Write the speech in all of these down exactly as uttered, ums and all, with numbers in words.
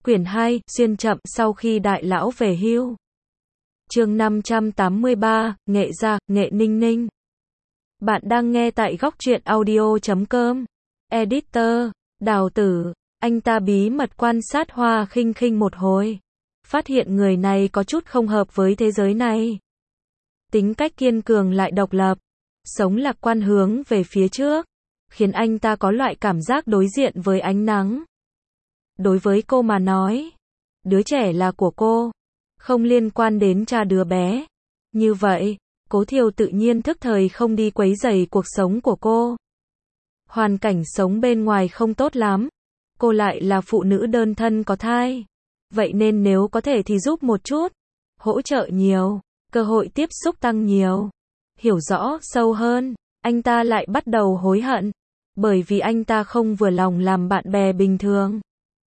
Quyển hai, xuyên chậm sau khi đại lão về hưu. Chương năm trăm tám mươi ba, Nghệ Gia, Nghệ Ninh Ninh. Bạn đang nghe tại góc truyện audio chấm com. Editor, Đào Tử, anh ta bí mật quan sát Hoa Khinh Khinh một hồi. Phát hiện người này có chút không hợp với thế giới này. Tính cách kiên cường lại độc lập. Sống lạc quan hướng về phía trước. Khiến anh ta có loại cảm giác đối diện với ánh nắng. Đối với cô mà nói, đứa trẻ là của cô, không liên quan đến cha đứa bé. Như vậy, Cố Thiều tự nhiên thức thời không đi quấy rầy cuộc sống của cô. Hoàn cảnh sống bên ngoài không tốt lắm. Cô lại là phụ nữ đơn thân có thai. Vậy nên nếu có thể thì giúp một chút. Hỗ trợ nhiều, cơ hội tiếp xúc tăng nhiều. Hiểu rõ sâu hơn, anh ta lại bắt đầu hối hận. Bởi vì anh ta không vừa lòng làm bạn bè bình thường.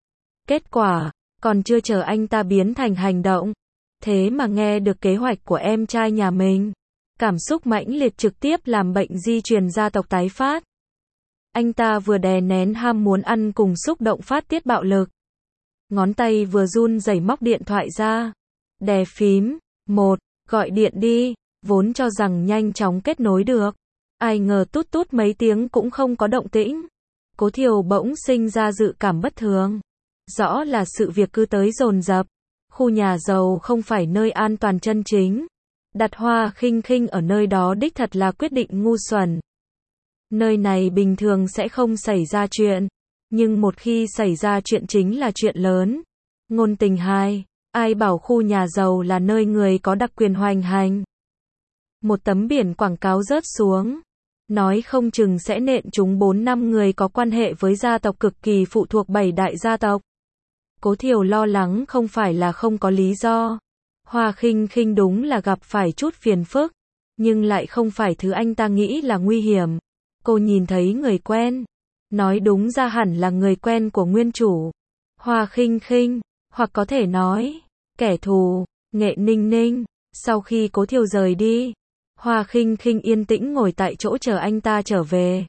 Kết quả, còn chưa chờ anh ta biến thành hành động. Thế mà nghe được kế hoạch của em trai nhà mình. Cảm xúc mãnh liệt trực tiếp làm bệnh di truyền gia tộc tái phát. Anh ta vừa đè nén ham muốn ăn cùng xúc động phát tiết bạo lực. Ngón tay vừa run rẩy móc điện thoại ra. Đè phím, một, gọi điện đi, vốn cho rằng nhanh chóng kết nối được. Ai ngờ tút tút mấy tiếng cũng không có động tĩnh. Cố Thiều bỗng sinh ra dự cảm bất thường. Rõ là sự việc cứ tới dồn dập. Khu nhà giàu không phải nơi an toàn chân chính. Đặt Hoa Khinh Khinh ở nơi đó đích thật là quyết định ngu xuẩn. Nơi này bình thường sẽ không xảy ra chuyện. Nhưng một khi xảy ra chuyện chính là chuyện lớn. Ngôn tình hai, ai bảo khu nhà giàu là nơi người có đặc quyền hoành hành. Một tấm biển quảng cáo rớt xuống. Nói không chừng sẽ nện trúng bốn năm người có quan hệ với gia tộc cực kỳ phụ thuộc bảy đại gia tộc. Cố Thiều lo lắng không phải là không có lý do. Hoa Khinh Khinh đúng là gặp phải chút phiền phức, nhưng lại không phải thứ anh ta nghĩ là nguy hiểm. Cô nhìn thấy người quen, nói đúng ra hẳn là người quen của nguyên chủ. Hoa Khinh Khinh, hoặc có thể nói, kẻ thù, Nghệ Ninh Ninh. Sau khi Cố Thiều rời đi, Hoa Khinh Khinh yên tĩnh ngồi tại chỗ chờ anh ta trở về.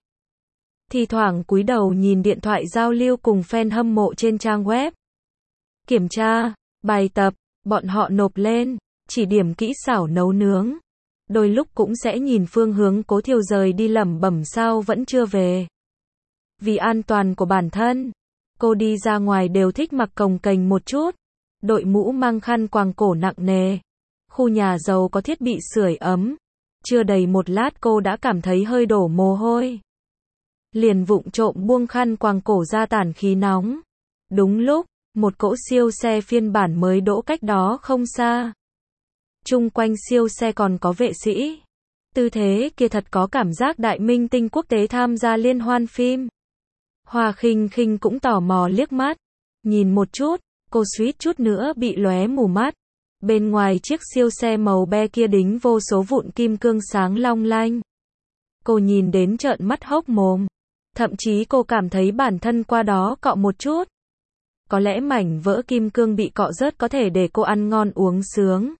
Thì thoảng cúi đầu nhìn điện thoại giao lưu cùng fan hâm mộ trên trang web. Kiểm tra, bài tập, bọn họ nộp lên, chỉ điểm kỹ xảo nấu nướng. Đôi lúc cũng sẽ nhìn phương hướng Cố Thiều rời đi lẩm bẩm sao vẫn chưa về. Vì an toàn của bản thân, cô đi ra ngoài đều thích mặc cồng kềnh một chút. Đội mũ mang khăn quàng cổ nặng nề. Khu nhà giàu có thiết bị sưởi ấm. Chưa đầy một lát cô đã cảm thấy hơi đổ mồ hôi. Liền vụng trộm buông khăn quàng cổ ra tản khí nóng. Đúng lúc, một cỗ siêu xe phiên bản mới đỗ cách đó không xa. Chung quanh siêu xe còn có vệ sĩ. Tư thế kia thật có cảm giác đại minh tinh quốc tế tham gia liên hoan phim. Hoa Khinh Khinh cũng tò mò liếc mắt. Nhìn một chút, cô suýt chút nữa bị lóe mù mắt. Bên ngoài chiếc siêu xe màu be kia đính vô số vụn kim cương sáng long lanh. Cô nhìn đến trợn mắt hốc mồm. Thậm chí cô cảm thấy bản thân qua đó cọ một chút. Có lẽ mảnh vỡ kim cương bị cọ rớt có thể để cô ăn ngon uống sướng.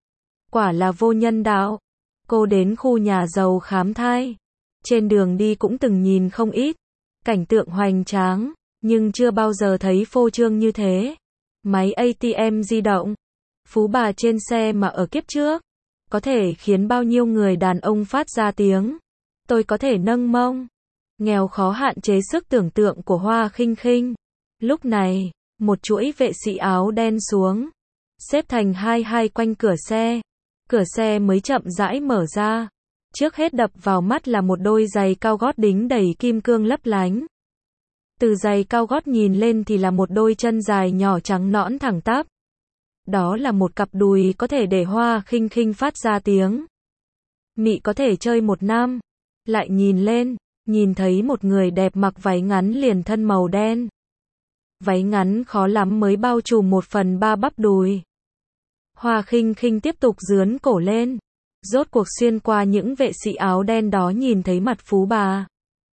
Quả là vô nhân đạo. Cô đến khu nhà giàu khám thai. Trên đường đi cũng từng nhìn không ít. Cảnh tượng hoành tráng. Nhưng chưa bao giờ thấy phô trương như thế. Máy a tê em di động. Phú bà trên xe mà ở kiếp trước. Có thể khiến bao nhiêu người đàn ông phát ra tiếng. Tôi có thể nâng mông. Nghèo khó hạn chế sức tưởng tượng của Hoa Khinh Khinh. Lúc này, một chuỗi vệ sĩ áo đen xuống. Xếp thành hai hai quanh cửa xe. Cửa xe mới chậm rãi mở ra. Trước hết đập vào mắt là một đôi giày cao gót đính đầy kim cương lấp lánh. Từ giày cao gót nhìn lên thì là một đôi chân dài nhỏ trắng nõn thẳng tắp. Đó là một cặp đùi có thể để Hoa Khinh Khinh phát ra tiếng. Mị có thể chơi một năm. Lại nhìn lên, nhìn thấy một người đẹp mặc váy ngắn liền thân màu đen. Váy ngắn khó lắm mới bao trùm một phần ba bắp đùi. Hoa Khinh Khinh tiếp tục dướn cổ lên. Rốt cuộc xuyên qua những vệ sĩ áo đen đó nhìn thấy mặt phú bà.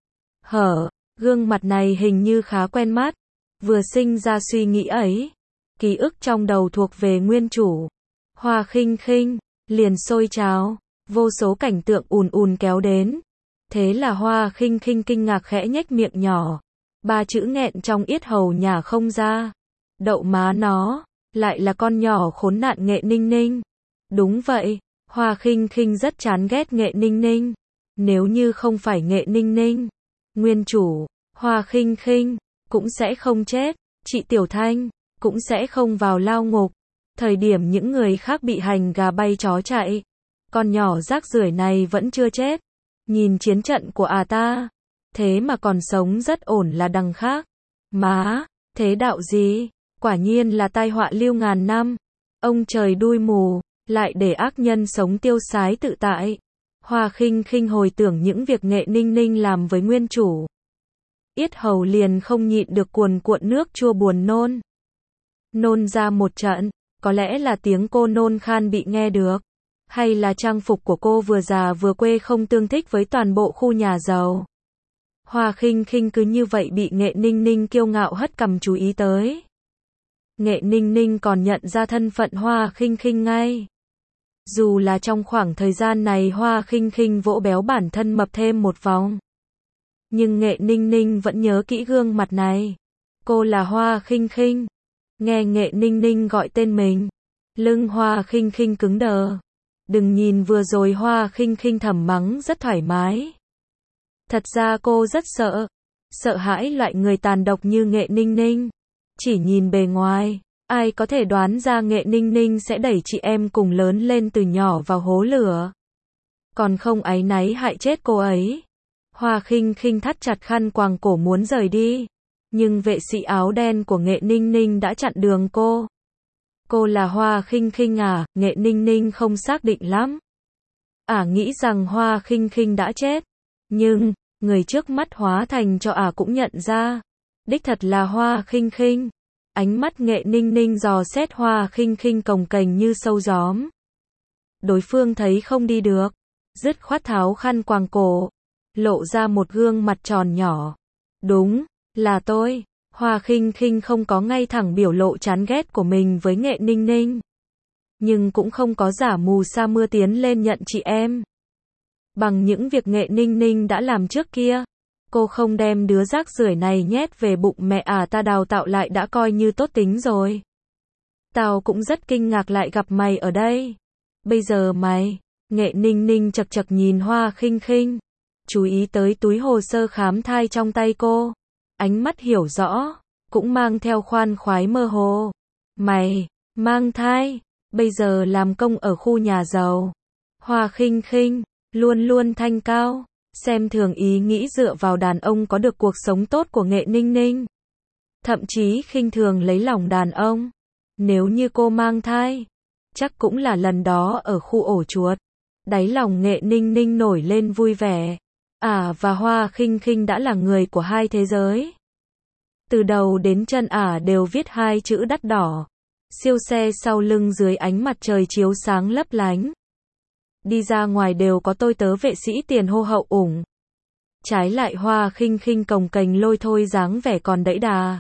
Hở, gương mặt này hình như khá quen mắt. Vừa sinh ra suy nghĩ ấy. Ký ức trong đầu thuộc về nguyên chủ. Hoa Khinh Khinh, liền sôi trào. Vô số cảnh tượng ùn ùn kéo đến. Thế là Hoa Khinh Khinh kinh ngạc khẽ nhếch miệng nhỏ. Ba chữ nghẹn trong yết hầu nhả không ra. Đậu má nó, lại là con nhỏ khốn nạn Nghệ Ninh Ninh. Đúng vậy, Hoa Khinh Khinh rất chán ghét Nghệ Ninh Ninh. Nếu như không phải Nghệ Ninh Ninh, nguyên chủ, Hoa Khinh Khinh, cũng sẽ không chết, chị Tiểu Thanh, cũng sẽ không vào lao ngục. Thời điểm những người khác bị hành gà bay chó chạy, con nhỏ rác rưởi này vẫn chưa chết. Nhìn chiến trận của à ta, thế mà còn sống rất ổn là đằng khác. Má, thế đạo gì? Quả nhiên là tai họa lưu ngàn năm. Ông trời đuôi mù, lại để ác nhân sống tiêu sái tự tại. Hoa Khinh Khinh hồi tưởng những việc Nghệ Ninh Ninh làm với nguyên chủ. Yết hầu liền không nhịn được cuồn cuộn nước chua buồn nôn. Nôn ra một trận, có lẽ là tiếng cô nôn khan bị nghe được. Hay là trang phục của cô vừa già vừa quê không tương thích với toàn bộ khu nhà giàu. Hoa Khinh Khinh cứ như vậy bị Nghệ Ninh Ninh kiêu ngạo hất cằm chú ý tới. Nghệ Ninh Ninh còn nhận ra thân phận Hoa Khinh Khinh ngay. Dù là trong khoảng thời gian này Hoa Khinh Khinh vỗ béo bản thân mập thêm một vòng. Nhưng Nghệ Ninh Ninh vẫn nhớ kỹ gương mặt này. Cô là Hoa Khinh Khinh. Nghe Nghệ Ninh Ninh gọi tên mình, lưng Hoa Khinh Khinh cứng đờ. Đừng nhìn vừa rồi Hoa Khinh Khinh thầm mắng rất thoải mái. Thật ra cô rất sợ, sợ hãi loại người tàn độc như Nghệ Ninh Ninh. Chỉ nhìn bề ngoài, ai có thể đoán ra Nghệ Ninh Ninh sẽ đẩy chị em cùng lớn lên từ nhỏ vào hố lửa. Còn không áy náy hại chết cô ấy. Hoa Khinh Khinh thắt chặt khăn quàng cổ muốn rời đi. Nhưng vệ sĩ áo đen của Nghệ Ninh Ninh đã chặn đường cô. Cô là Hoa Khinh Khinh à? Nghệ Ninh Ninh không xác định lắm. Ả à, nghĩ rằng Hoa Khinh Khinh đã chết. Nhưng, người trước mắt hóa thành cho Ả à cũng nhận ra. Đích thật là Hoa Khinh Khinh. Ánh mắt Nghệ Ninh Ninh dò xét Hoa Khinh Khinh cồng kềnh như sâu gióm. Đối phương thấy không đi được, dứt khoát tháo khăn quàng cổ, lộ ra một gương mặt tròn nhỏ. Đúng, là tôi. Hoa Khinh Khinh không có ngay thẳng biểu lộ chán ghét của mình với Nghệ Ninh Ninh. Nhưng cũng không có giả mù sa mưa tiến lên nhận chị em. Bằng những việc Nghệ Ninh Ninh đã làm trước kia, cô không đem đứa rác rưởi này nhét về bụng mẹ à ta đào tạo lại đã coi như tốt tính rồi. Tao cũng rất kinh ngạc lại gặp mày ở đây. Bây giờ mày, Nghệ Ninh Ninh chật chật nhìn Hoa Khinh Khinh, chú ý tới túi hồ sơ khám thai trong tay cô. Ánh mắt hiểu rõ, cũng mang theo khoan khoái mơ hồ. Mày, mang thai, bây giờ làm công ở khu nhà giàu. Hoa Khinh Khinh, luôn luôn thanh cao, xem thường ý nghĩ dựa vào đàn ông có được cuộc sống tốt của Nghệ Ninh Ninh. Thậm chí khinh thường lấy lòng đàn ông. Nếu như cô mang thai, chắc cũng là lần đó ở khu ổ chuột. Đáy lòng Nghệ Ninh Ninh nổi lên vui vẻ. Ả à, và Hoa Khinh Khinh đã là người của hai thế giới. Từ đầu đến chân Ả à đều viết hai chữ đắt đỏ. Siêu xe sau lưng dưới ánh mặt trời chiếu sáng lấp lánh. Đi ra ngoài đều có tôi tớ vệ sĩ tiền hô hậu ủng. Trái lại Hoa Khinh Khinh cồng kềnh lôi thôi dáng vẻ còn đẫy đà.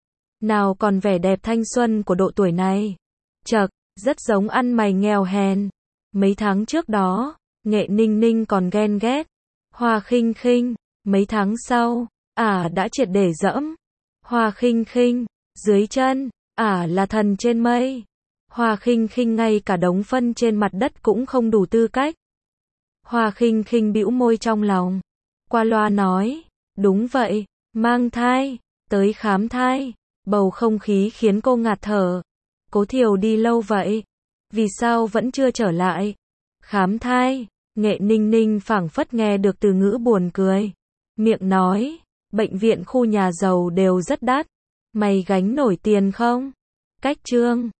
Nào còn vẻ đẹp thanh xuân của độ tuổi này. Chậc, rất giống ăn mày nghèo hèn. Mấy tháng trước đó, Nghệ Ninh Ninh còn ghen ghét Hoa Khinh Khinh. Mấy tháng sau, Ả à đã triệt để dẫm Hoa Khinh Khinh dưới chân. Ả à là thần trên mây. Hoa Khinh Khinh ngay cả đống phân trên mặt đất cũng không đủ tư cách. Hoa Khinh Khinh bĩu môi trong lòng, qua loa nói, đúng vậy, mang thai, tới khám thai. Bầu không khí khiến cô ngạt thở. Cố Thiều đi lâu vậy, vì sao vẫn chưa trở lại? Khám thai. Nghệ Ninh Ninh phảng phất nghe được từ ngữ buồn cười. Miệng nói, bệnh viện khu nhà giàu đều rất đắt. Mày gánh nổi tiền không? Cách chương